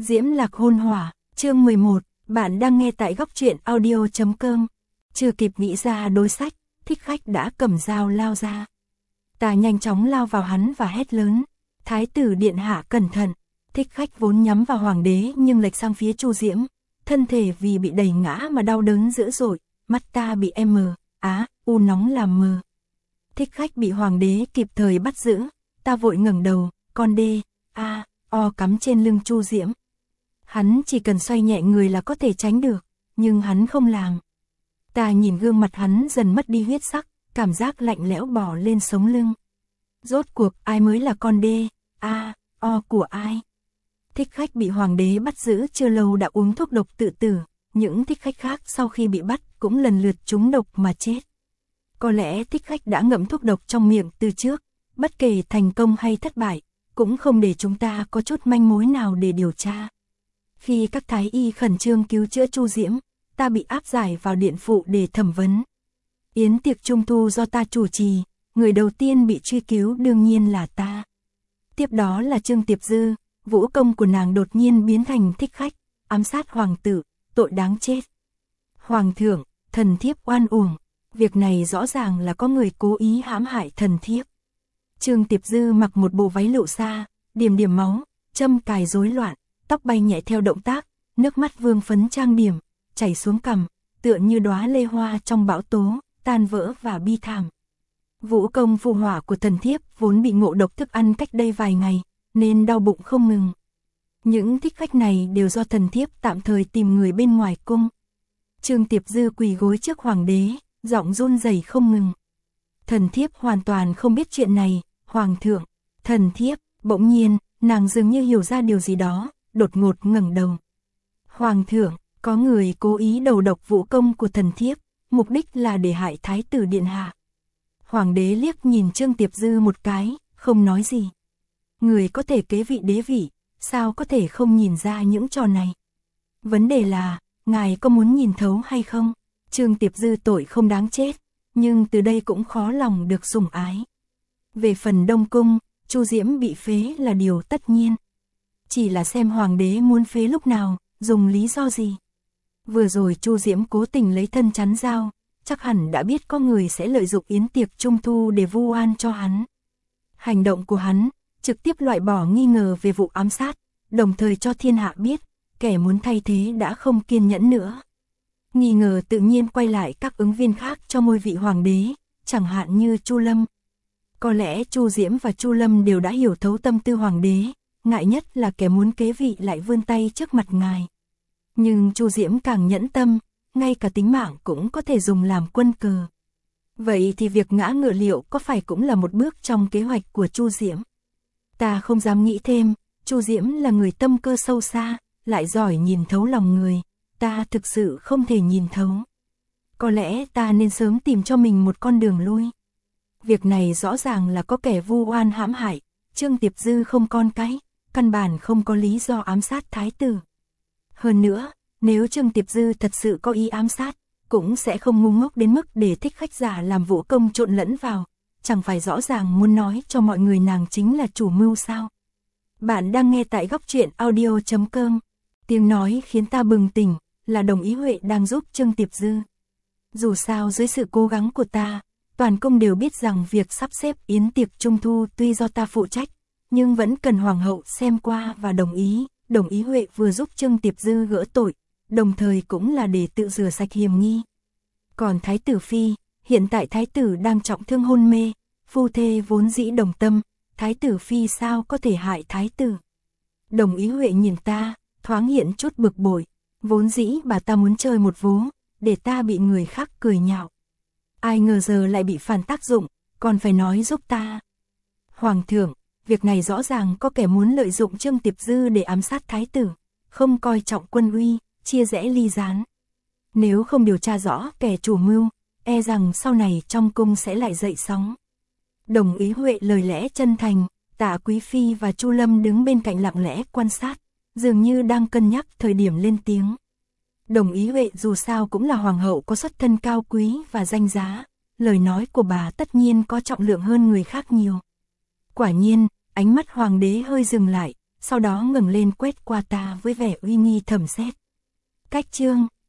Diễm Lạc Hôn Hỏa, chương 11, bạn đang nghe tại góc truyện audio.com. Chưa kịp nghĩ ra đối sách, Thích Khách đã cầm dao lao ra. Ta nhanh chóng lao vào hắn và hét lớn, Thái tử điện hạ cẩn thận. Thích Khách vốn nhắm vào hoàng đế nhưng lệch sang phía Chu Diễm, thân thể vì bị đẩy ngã mà đau đớn dữ dội, mắt ta bị u nóng làm mờ. Thích Khách bị hoàng đế kịp thời bắt giữ, ta vội ngẩng đầu, con cắm trên lưng Chu Diễm. Hắn chỉ cần xoay nhẹ người là có thể tránh được, nhưng hắn không làm. Ta nhìn gương mặt hắn dần mất đi huyết sắc, cảm giác lạnh lẽo bò lên sống lưng. Rốt cuộc ai mới là con của ai? Thích Khách bị hoàng đế bắt giữ chưa lâu đã uống thuốc độc tự tử, những thích khách khác sau khi bị bắt cũng lần lượt trúng độc mà chết. Có lẽ Thích Khách đã ngậm thuốc độc trong miệng từ trước, bất kể thành công hay thất bại, cũng không để chúng ta có chút manh mối nào để điều tra. Khi các thái y khẩn trương cứu chữa Chu Diễm, ta bị áp giải vào điện phụ để thẩm vấn. Yến tiệc trung thu do ta chủ trì, người đầu tiên bị truy cứu đương nhiên là ta. Tiếp đó là Trương Tiệp Dư, vũ công của nàng đột nhiên biến thành thích khách, ám sát hoàng tử, tội đáng chết. Hoàng thượng, thần thiếp oan uổng, việc này rõ ràng là có người cố ý hãm hại thần thiếp. Trương Tiệp Dư mặc một bộ váy lụa xa, điểm điểm máu, châm cài rối loạn, tóc bay nhẹ theo động tác, nước mắt vương phấn trang điểm, chảy xuống cằm, tựa như đóa lê hoa trong bão tố, tan vỡ và bi thảm. Vũ công phù hỏa của thần thiếp vốn bị ngộ độc thức ăn cách đây vài ngày, nên đau bụng không ngừng. Những thích khách này đều do thần thiếp tạm thời tìm người bên ngoài cung. Trương Tiệp Dư quỳ gối trước hoàng đế, giọng run rẩy không ngừng. Thần thiếp hoàn toàn không biết chuyện này, hoàng thượng. Thần thiếp, bỗng nhiên, nàng dường như hiểu ra điều gì đó, đột ngột ngẩng đầu. Hoàng thượng, có người cố ý đầu độc vũ công của thần thiếp, mục đích là để hại thái tử điện hạ. Hoàng đế liếc nhìn Trương Tiệp Dư một cái, không nói gì. Người có thể kế vị đế vị, sao có thể không nhìn ra những trò này? Vấn đề là, ngài có muốn nhìn thấu hay không? Trương Tiệp Dư tội không đáng chết, nhưng từ đây cũng khó lòng được sủng ái. Về phần Đông Cung, Chu Diễm bị phế là điều tất nhiên. Chỉ là xem hoàng đế muốn phế lúc nào, dùng lý do gì. Vừa rồi Chu Diễm cố tình lấy thân chắn dao, chắc hẳn đã biết có người sẽ lợi dụng yến tiệc trung thu để vu oan cho hắn. Hành động của hắn, trực tiếp loại bỏ nghi ngờ về vụ ám sát, đồng thời cho thiên hạ biết, kẻ muốn thay thế đã không kiên nhẫn nữa. Nghi ngờ tự nhiên quay lại các ứng viên khác cho ngôi vị hoàng đế, chẳng hạn như Chu Lâm. Có lẽ Chu Diễm và Chu Lâm đều đã hiểu thấu tâm tư hoàng đế, ngại nhất là kẻ muốn kế vị lại vươn tay trước mặt ngài. Nhưng Chu Diễm càng nhẫn tâm, ngay cả tính mạng cũng có thể dùng làm quân cờ. Vậy thì việc ngã ngựa liệu có phải cũng là một bước trong kế hoạch của Chu Diễm? Ta không dám nghĩ thêm, Chu Diễm là người tâm cơ sâu xa, lại giỏi nhìn thấu lòng người, ta thực sự không thể nhìn thấu. Có lẽ ta nên sớm tìm cho mình một con đường lui. Việc này rõ ràng là có kẻ vu oan hãm hại, Trương Tiệp Dư không con cái, căn bản không có lý do ám sát thái tử. Hơn nữa, nếu Trương Tiệp Dư thật sự có ý ám sát, cũng sẽ không ngu ngốc đến mức để thích khách giả làm vũ công trộn lẫn vào, chẳng phải rõ ràng muốn nói cho mọi người nàng chính là chủ mưu sao? Bạn đang nghe tại góc truyện audio.com. Tiếng nói khiến ta bừng tỉnh, là Đồng Ý Huệ đang giúp Trương Tiệp Dư. Dù sao dưới sự cố gắng của ta, toàn cung đều biết rằng việc sắp xếp yến tiệc trung thu tuy do ta phụ trách, nhưng vẫn cần hoàng hậu xem qua và đồng ý. Đồng Ý Huệ vừa giúp Trương Tiệp Dư gỡ tội, đồng thời cũng là để tự rửa sạch hiềm nghi. Còn thái tử phi, hiện tại thái tử đang trọng thương hôn mê, phu thê vốn dĩ đồng tâm, thái tử phi sao có thể hại thái tử? Đồng Ý Huệ nhìn ta, thoáng hiện chút bực bội, vốn dĩ bà ta muốn chơi một vố, để ta bị người khác cười nhạo. Ai ngờ giờ lại bị phản tác dụng, còn phải nói giúp ta. Hoàng thượng, việc này rõ ràng có kẻ muốn lợi dụng Trương Tiệp Dư để ám sát thái tử, không coi trọng quân uy, chia rẽ ly gián. Nếu không điều tra rõ kẻ chủ mưu, e rằng sau này trong cung sẽ lại dậy sóng. Đồng Ý Huệ lời lẽ chân thành, Tạ Quý Phi và Chu Lâm đứng bên cạnh lặng lẽ quan sát, dường như đang cân nhắc thời điểm lên tiếng. Đồng Ý Huệ dù sao cũng là hoàng hậu có xuất thân cao quý và danh giá, lời nói của bà tất nhiên có trọng lượng hơn người khác nhiều. Quả nhiên, ánh mắt hoàng đế hơi dừng lại, sau đó ngẩng lên quét qua ta với vẻ uy nghi thầm xét. Cách chương